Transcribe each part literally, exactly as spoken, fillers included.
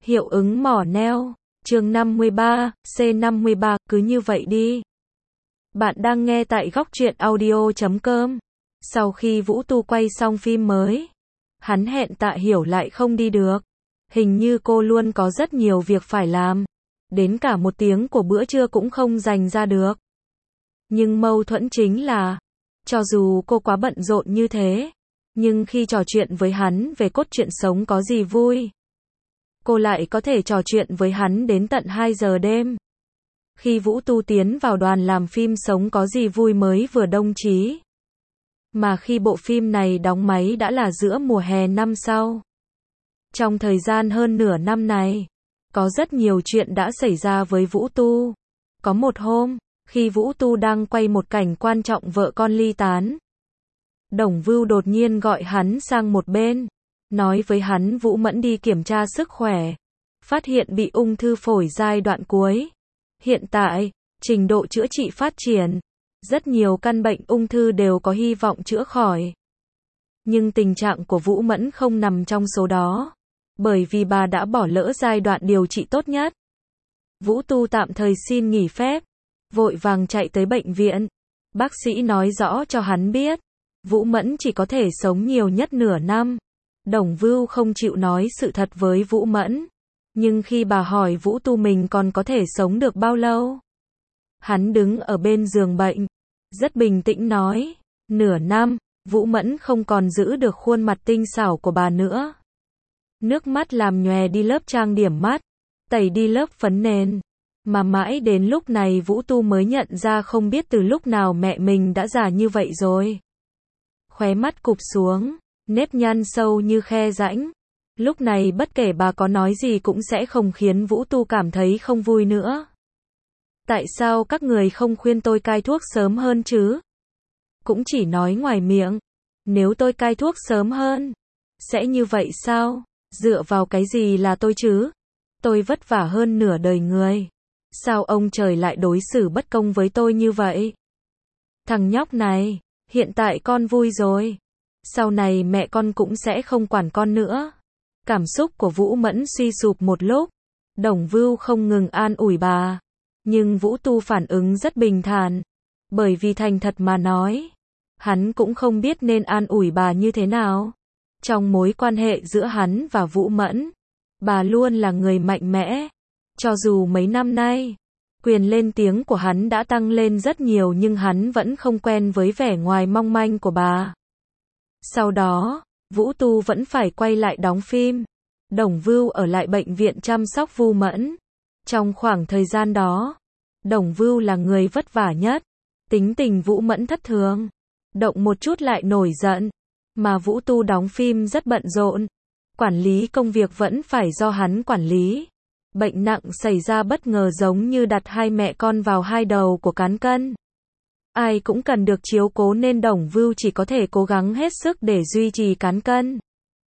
Hiệu ứng mỏ neo, chương năm mươi ba, C năm mươi ba, cứ như vậy đi. Bạn đang nghe tại góc truyện audio chấm com. Sau khi Vũ Tu quay xong phim mới, hắn hẹn Tạ Hiểu lại không đi được. Hình như cô luôn có rất nhiều việc phải làm. Đến cả một tiếng của bữa trưa cũng không dành ra được. Nhưng mâu thuẫn chính là, cho dù cô quá bận rộn như thế, nhưng khi trò chuyện với hắn về cốt truyện sống có gì vui, cô lại có thể trò chuyện với hắn đến tận hai giờ đêm. Khi Vũ Tu tiến vào đoàn làm phim Sống có gì vui mới vừa đồng chí. Mà khi bộ phim này đóng máy đã là giữa mùa hè năm sau. Trong thời gian hơn nửa năm này, có rất nhiều chuyện đã xảy ra với Vũ Tu. Có một hôm, khi Vũ Tu đang quay một cảnh quan trọng vợ con ly tán, Đồng Vưu đột nhiên gọi hắn sang một bên, nói với hắn Vũ Mẫn đi kiểm tra sức khỏe, phát hiện bị ung thư phổi giai đoạn cuối. Hiện tại, trình độ chữa trị phát triển, rất nhiều căn bệnh ung thư đều có hy vọng chữa khỏi. Nhưng tình trạng của Vũ Mẫn không nằm trong số đó, bởi vì bà đã bỏ lỡ giai đoạn điều trị tốt nhất. Vũ Tu tạm thời xin nghỉ phép, vội vàng chạy tới bệnh viện. Bác sĩ nói rõ cho hắn biết, Vũ Mẫn chỉ có thể sống nhiều nhất nửa năm. Đồng Vưu không chịu nói sự thật với Vũ Mẫn. Nhưng khi bà hỏi Vũ Tu mình còn có thể sống được bao lâu, hắn đứng ở bên giường bệnh, rất bình tĩnh nói, nửa năm. Vũ Mẫn không còn giữ được khuôn mặt tinh xảo của bà nữa. Nước mắt làm nhòe đi lớp trang điểm mắt, tẩy đi lớp phấn nền. Mà mãi đến lúc này Vũ Tu mới nhận ra không biết từ lúc nào mẹ mình đã già như vậy rồi. Khóe mắt cụp xuống, nếp nhăn sâu như khe rãnh. Lúc này bất kể bà có nói gì cũng sẽ không khiến Vũ Tu cảm thấy không vui nữa. Tại sao các người không khuyên tôi cai thuốc sớm hơn chứ? Cũng chỉ nói ngoài miệng. Nếu tôi cai thuốc sớm hơn, sẽ như vậy sao? Dựa vào cái gì là tôi chứ? Tôi vất vả hơn nửa đời người. Sao ông trời lại đối xử bất công với tôi như vậy? Thằng nhóc này, hiện tại con vui rồi. Sau này mẹ con cũng sẽ không quản con nữa. Cảm xúc của Vũ Mẫn suy sụp một lúc. Đồng Vưu không ngừng an ủi bà. Nhưng Vũ Tu phản ứng rất bình thản. Bởi vì thành thật mà nói, hắn cũng không biết nên an ủi bà như thế nào. Trong mối quan hệ giữa hắn và Vũ Mẫn, bà luôn là người mạnh mẽ. Cho dù mấy năm nay, quyền lên tiếng của hắn đã tăng lên rất nhiều nhưng hắn vẫn không quen với vẻ ngoài mong manh của bà. Sau đó, Vũ Tu vẫn phải quay lại đóng phim. Đồng Vưu ở lại bệnh viện chăm sóc Vũ Mẫn. Trong khoảng thời gian đó, Đồng Vưu là người vất vả nhất. Tính tình Vũ Mẫn thất thường, động một chút lại nổi giận. Mà Vũ Tu đóng phim rất bận rộn. Quản lý công việc vẫn phải do hắn quản lý. Bệnh nặng xảy ra bất ngờ giống như đặt hai mẹ con vào hai đầu của cán cân. Ai cũng cần được chiếu cố nên Đồng Vưu chỉ có thể cố gắng hết sức để duy trì cán cân.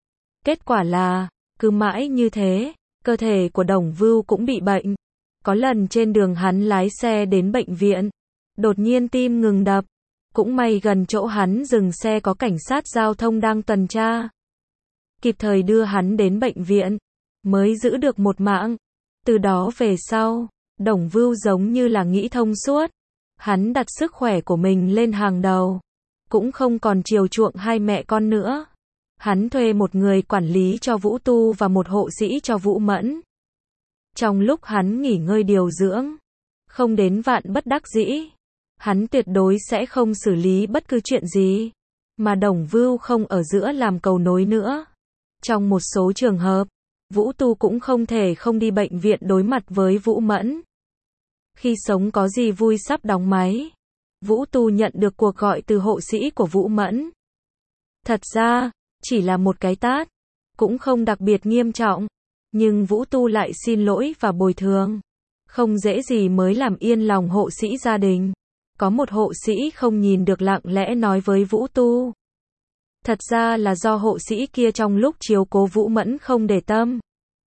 Kết quả là, cứ mãi như thế, cơ thể của Đồng Vưu cũng bị bệnh. Có lần trên đường hắn lái xe đến bệnh viện, đột nhiên tim ngừng đập. Cũng may gần chỗ hắn dừng xe có cảnh sát giao thông đang tuần tra. Kịp thời đưa hắn đến bệnh viện, mới giữ được một mạng. Từ đó về sau, Đồng Vưu giống như là nghĩ thông suốt. Hắn đặt sức khỏe của mình lên hàng đầu. Cũng không còn chiều chuộng hai mẹ con nữa. Hắn thuê một người quản lý cho Vũ Tu và một hộ sĩ cho Vũ Mẫn. Trong lúc hắn nghỉ ngơi điều dưỡng, không đến vạn bất đắc dĩ, hắn tuyệt đối sẽ không xử lý bất cứ chuyện gì. Mà Đồng Vưu không ở giữa làm cầu nối nữa. Trong một số trường hợp, Vũ Tu cũng không thể không đi bệnh viện đối mặt với Vũ Mẫn. Khi Sống có gì vui sắp đóng máy, Vũ Tu nhận được cuộc gọi từ hộ sĩ của Vũ Mẫn. Thật ra, chỉ là một cái tát, cũng không đặc biệt nghiêm trọng. Nhưng Vũ Tu lại xin lỗi và bồi thường. Không dễ gì mới làm yên lòng hộ sĩ gia đình. Có một hộ sĩ không nhìn được lặng lẽ nói với Vũ Tu. Thật ra là do hộ sĩ kia trong lúc chiếu cố Vũ Mẫn không để tâm.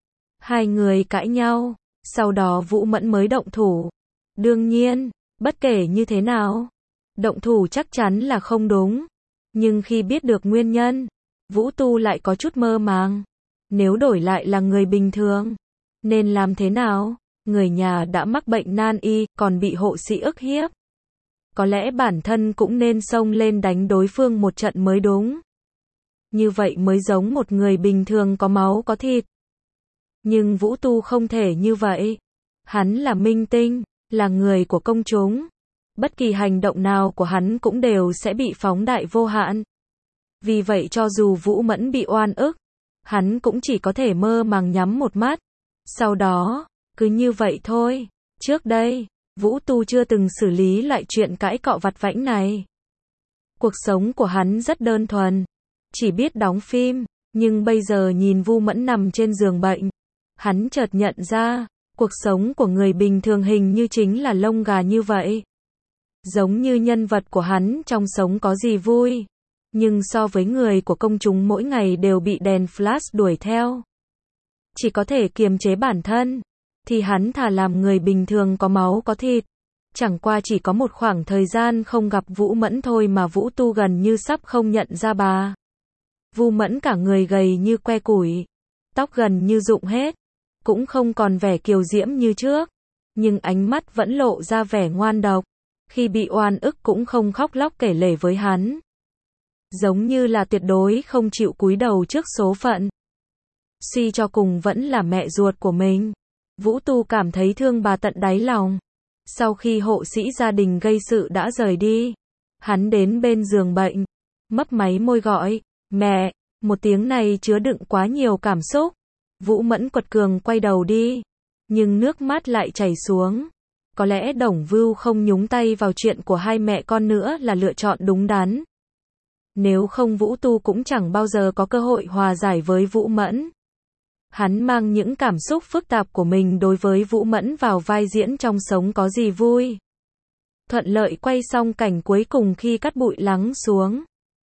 Hai người cãi nhau, sau đó Vũ Mẫn mới động thủ. Đương nhiên, bất kể như thế nào, động thủ chắc chắn là không đúng. Nhưng khi biết được nguyên nhân, Vũ Tu lại có chút mơ màng. Nếu đổi lại là người bình thường, Nên làm thế nào? Người nhà đã mắc bệnh nan y, còn bị hộ sĩ ức hiếp. Có lẽ bản thân cũng nên xông lên đánh đối phương một trận mới đúng. Như vậy mới giống một người bình thường có máu có thịt. Nhưng Vũ Tu không thể như vậy. Hắn là minh tinh, là người của công chúng. Bất kỳ hành động nào của hắn cũng đều sẽ bị phóng đại vô hạn. Vì vậy cho dù Vũ Mẫn bị oan ức, hắn cũng chỉ có thể mơ màng nhắm một mắt. Sau đó, cứ như vậy thôi. Trước đây, Vũ Tu chưa từng xử lý loại chuyện cãi cọ vặt vãnh này. Cuộc sống của hắn rất đơn thuần, chỉ biết đóng phim, nhưng bây giờ nhìn Vu Mẫn nằm trên giường bệnh, hắn chợt nhận ra, cuộc sống của người bình thường hình như chính là lông gà như vậy. Giống như nhân vật của hắn trong sống có gì vui, nhưng so với người của công chúng mỗi ngày đều bị đèn flash đuổi theo, chỉ có thể kiềm chế bản thân, thì hắn thà làm người bình thường có máu có thịt. Chẳng qua chỉ có một khoảng thời gian không gặp Vũ Mẫn thôi mà Vũ Tu gần như sắp không nhận ra bà. Vu Mẫn cả người gầy như que củi, tóc gần như rụng hết, cũng không còn vẻ kiều diễm như trước, nhưng ánh mắt vẫn lộ ra vẻ ngoan độc, khi bị oan ức cũng không khóc lóc kể lể với hắn. Giống như là tuyệt đối không chịu cúi đầu trước số phận. Suy cho cùng vẫn là mẹ ruột của mình. Vũ Tu cảm thấy thương bà tận đáy lòng. Sau khi hộ sĩ gia đình gây sự đã rời đi, hắn đến bên giường bệnh, mấp máy môi gọi, mẹ, một tiếng này chứa đựng quá nhiều cảm xúc. Vũ Mẫn quật cường quay đầu đi, nhưng nước mắt lại chảy xuống. Có lẽ Đồng Vưu không nhúng tay vào chuyện của hai mẹ con nữa là lựa chọn đúng đắn. Nếu không Vũ Tu cũng chẳng bao giờ có cơ hội hòa giải với Vũ Mẫn. Hắn mang những cảm xúc phức tạp của mình đối với Vũ Mẫn vào vai diễn trong Sống có gì vui. Thuận lợi quay xong cảnh cuối cùng khi cát bụi lắng xuống.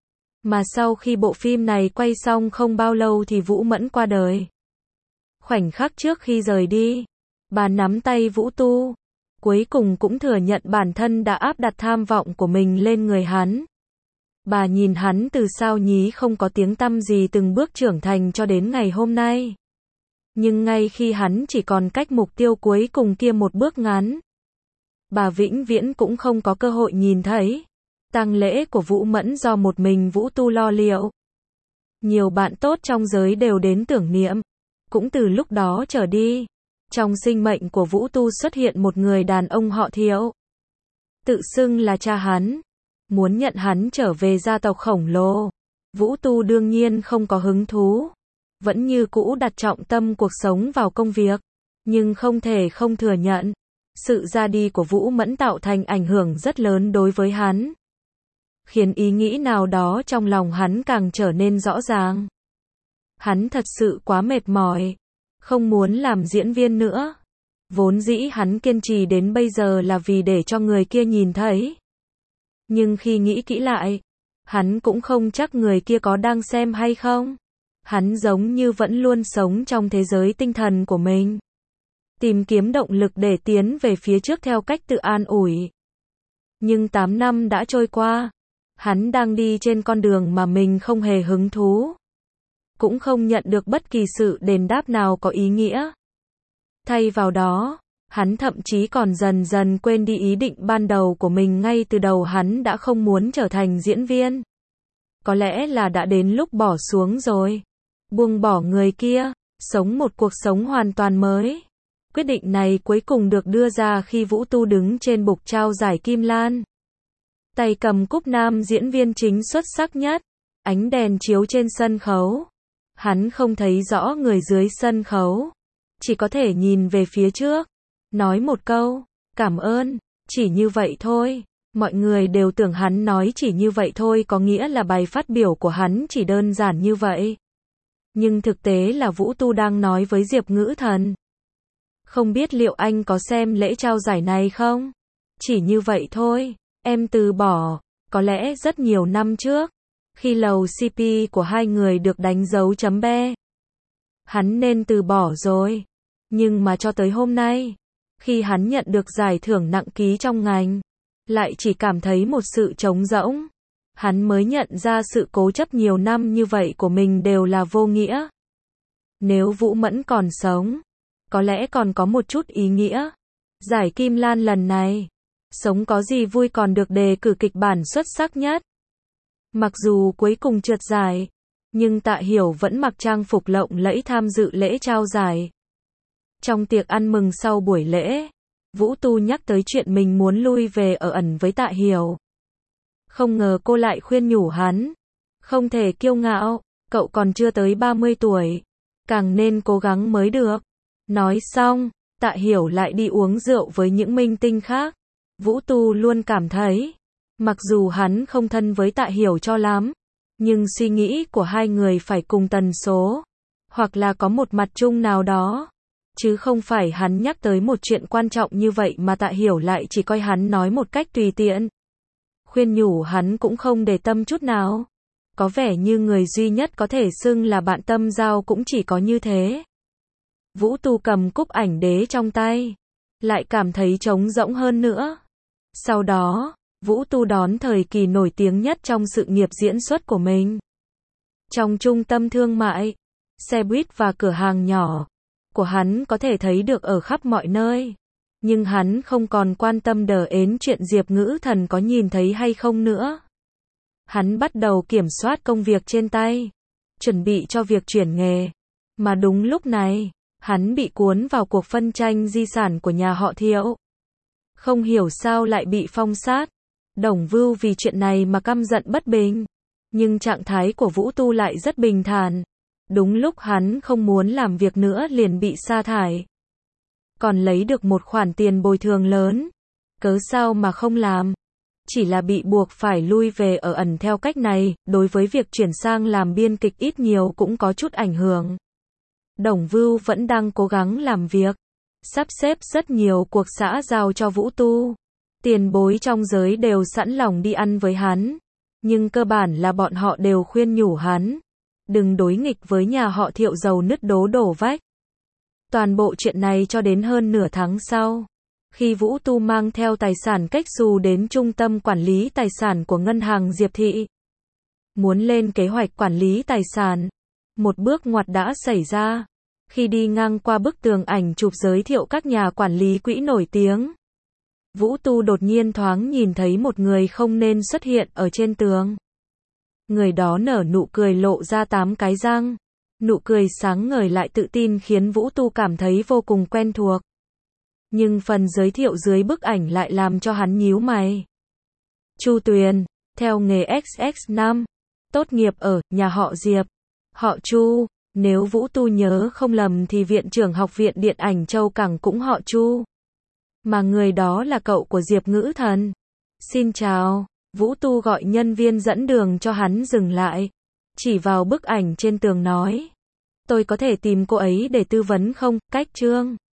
Mà sau khi bộ phim này quay xong không bao lâu thì Vũ Mẫn qua đời. Khoảnh khắc trước khi rời đi, bà nắm tay Vũ Tu, cuối cùng cũng thừa nhận bản thân đã áp đặt tham vọng của mình lên người hắn. Bà nhìn hắn từ sao nhí không có tiếng tăm gì từng bước trưởng thành cho đến ngày hôm nay. Nhưng ngay khi hắn chỉ còn cách mục tiêu cuối cùng kia một bước ngắn, bà vĩnh viễn cũng không có cơ hội nhìn thấy. Tang lễ của Vũ Mẫn do một mình Vũ Tu lo liệu. Nhiều bạn tốt trong giới đều đến tưởng niệm. Cũng từ lúc đó trở đi, trong sinh mệnh của Vũ Tu xuất hiện một người đàn ông họ Thiệu. Tự xưng là cha hắn, muốn nhận hắn trở về gia tộc khổng lồ. Vũ Tu đương nhiên không có hứng thú, vẫn như cũ đặt trọng tâm cuộc sống vào công việc, nhưng không thể không thừa nhận, sự ra đi của Vũ Mẫn tạo thành ảnh hưởng rất lớn đối với hắn, khiến ý nghĩ nào đó trong lòng hắn càng trở nên rõ ràng. Hắn thật sự quá mệt mỏi, không muốn làm diễn viên nữa. Vốn dĩ hắn kiên trì đến bây giờ là vì để cho người kia nhìn thấy. Nhưng khi nghĩ kỹ lại, hắn cũng không chắc người kia có đang xem hay không. Hắn giống như vẫn luôn sống trong thế giới tinh thần của mình, tìm kiếm động lực để tiến về phía trước theo cách tự an ủi. Nhưng tám năm đã trôi qua, hắn đang đi trên con đường mà mình không hề hứng thú, cũng không nhận được bất kỳ sự đền đáp nào có ý nghĩa. Thay vào đó, hắn thậm chí còn dần dần quên đi ý định ban đầu của mình. Ngay từ đầu hắn đã không muốn trở thành diễn viên. Có lẽ là đã đến lúc bỏ xuống rồi. Buông bỏ người kia, sống một cuộc sống hoàn toàn mới. Quyết định này cuối cùng được đưa ra khi Vũ Tu đứng trên bục trao giải Kim Lan. Tay cầm cúp nam diễn viên chính xuất sắc nhất. Ánh đèn chiếu trên sân khấu. Hắn không thấy rõ người dưới sân khấu. Chỉ có thể nhìn về phía trước. Nói một câu, cảm ơn, chỉ như vậy thôi. Mọi người đều tưởng hắn nói chỉ như vậy thôi có nghĩa là bài phát biểu của hắn chỉ đơn giản như vậy. Nhưng thực tế là Vũ Tu đang nói với Diệp Ngữ Thần. Không biết liệu anh có xem lễ trao giải này không? Chỉ như vậy thôi, em từ bỏ, có lẽ rất nhiều năm trước, khi lầu xê pê của hai người được đánh dấu chấm be. Hắn nên từ bỏ rồi. Nhưng mà cho tới hôm nay, khi hắn nhận được giải thưởng nặng ký trong ngành, lại chỉ cảm thấy một sự trống rỗng. Hắn mới nhận ra sự cố chấp nhiều năm như vậy của mình đều là vô nghĩa. Nếu Vũ Mẫn còn sống, có lẽ còn có một chút ý nghĩa. Giải Kim Lan lần này, sống có gì vui còn được đề cử kịch bản xuất sắc nhất. Mặc dù cuối cùng trượt giải, nhưng Tạ Hiểu vẫn mặc trang phục lộng lẫy tham dự lễ trao giải. Trong tiệc ăn mừng sau buổi lễ, Vũ Tu nhắc tới chuyện mình muốn lui về ở ẩn với Tạ Hiểu. Không ngờ cô lại khuyên nhủ hắn, không thể kiêu ngạo, cậu còn chưa tới ba mươi tuổi, càng nên cố gắng mới được. Nói xong, Tạ Hiểu lại đi uống rượu với những minh tinh khác. Vũ Tu luôn cảm thấy, mặc dù hắn không thân với Tạ Hiểu cho lắm, nhưng suy nghĩ của hai người phải cùng tần số, hoặc là có một mặt chung nào đó. Chứ không phải hắn nhắc tới một chuyện quan trọng như vậy mà Tạ Hiểu lại chỉ coi hắn nói một cách tùy tiện. Khuyên nhủ hắn cũng không để tâm chút nào. Có vẻ như người duy nhất có thể xưng là bạn tâm giao cũng chỉ có như thế. Vũ Tu cầm cúp ảnh đế trong tay, lại cảm thấy trống rỗng hơn nữa. Sau đó, Vũ Tu đón thời kỳ nổi tiếng nhất trong sự nghiệp diễn xuất của mình. Trong trung tâm thương mại, xe buýt và cửa hàng nhỏ của hắn có thể thấy được ở khắp mọi nơi. Nhưng hắn không còn quan tâm đờ ến chuyện Diệp Ngữ Thần có nhìn thấy hay không nữa. Hắn bắt đầu kiểm soát công việc trên tay, chuẩn bị cho việc chuyển nghề. Mà đúng lúc này, hắn bị cuốn vào cuộc phân tranh di sản của nhà họ Thiệu. Không hiểu sao lại bị phong sát. Đồng Vưu vì chuyện này mà căm giận bất bình. Nhưng trạng thái của Vũ Tu lại rất bình thản. Đúng lúc hắn không muốn làm việc nữa liền bị sa thải. Còn lấy được một khoản tiền bồi thường lớn. Cớ sao mà không làm? Chỉ là bị buộc phải lui về ở ẩn theo cách này, đối với việc chuyển sang làm biên kịch ít nhiều cũng có chút ảnh hưởng. Đồng Vưu vẫn đang cố gắng làm việc, sắp xếp rất nhiều cuộc xã giao cho Vũ Tu. Tiền bối trong giới đều sẵn lòng đi ăn với hắn, nhưng cơ bản là bọn họ đều khuyên nhủ hắn, đừng đối nghịch với nhà họ Thiệu giàu nứt đố đổ vách. Toàn bộ chuyện này cho đến hơn nửa tháng sau, khi Vũ Tu mang theo tài sản cách xù đến trung tâm quản lý tài sản của ngân hàng Diệp Thị. Muốn lên kế hoạch quản lý tài sản, một bước ngoặt đã xảy ra. Khi đi ngang qua bức tường ảnh chụp giới thiệu các nhà quản lý quỹ nổi tiếng, Vũ Tu đột nhiên thoáng nhìn thấy một người không nên xuất hiện ở trên tường. Người đó nở nụ cười lộ ra tám cái răng. Nụ cười sáng ngời lại tự tin khiến Vũ Tu cảm thấy vô cùng quen thuộc. Nhưng phần giới thiệu dưới bức ảnh lại làm cho hắn nhíu mày. Chu Tuyền, theo nghề ích ích năm, tốt nghiệp ở nhà họ Diệp, họ Chu. Nếu Vũ Tu nhớ không lầm thì viện trưởng học viện điện ảnh Châu Cảng cũng họ Chu. Mà người đó là cậu của Diệp Ngữ Thần. Xin chào. Vũ Tu gọi nhân viên dẫn đường cho hắn dừng lại. Chỉ vào bức ảnh trên tường nói. Tôi có thể tìm cô ấy để tư vấn không? Cách Trương.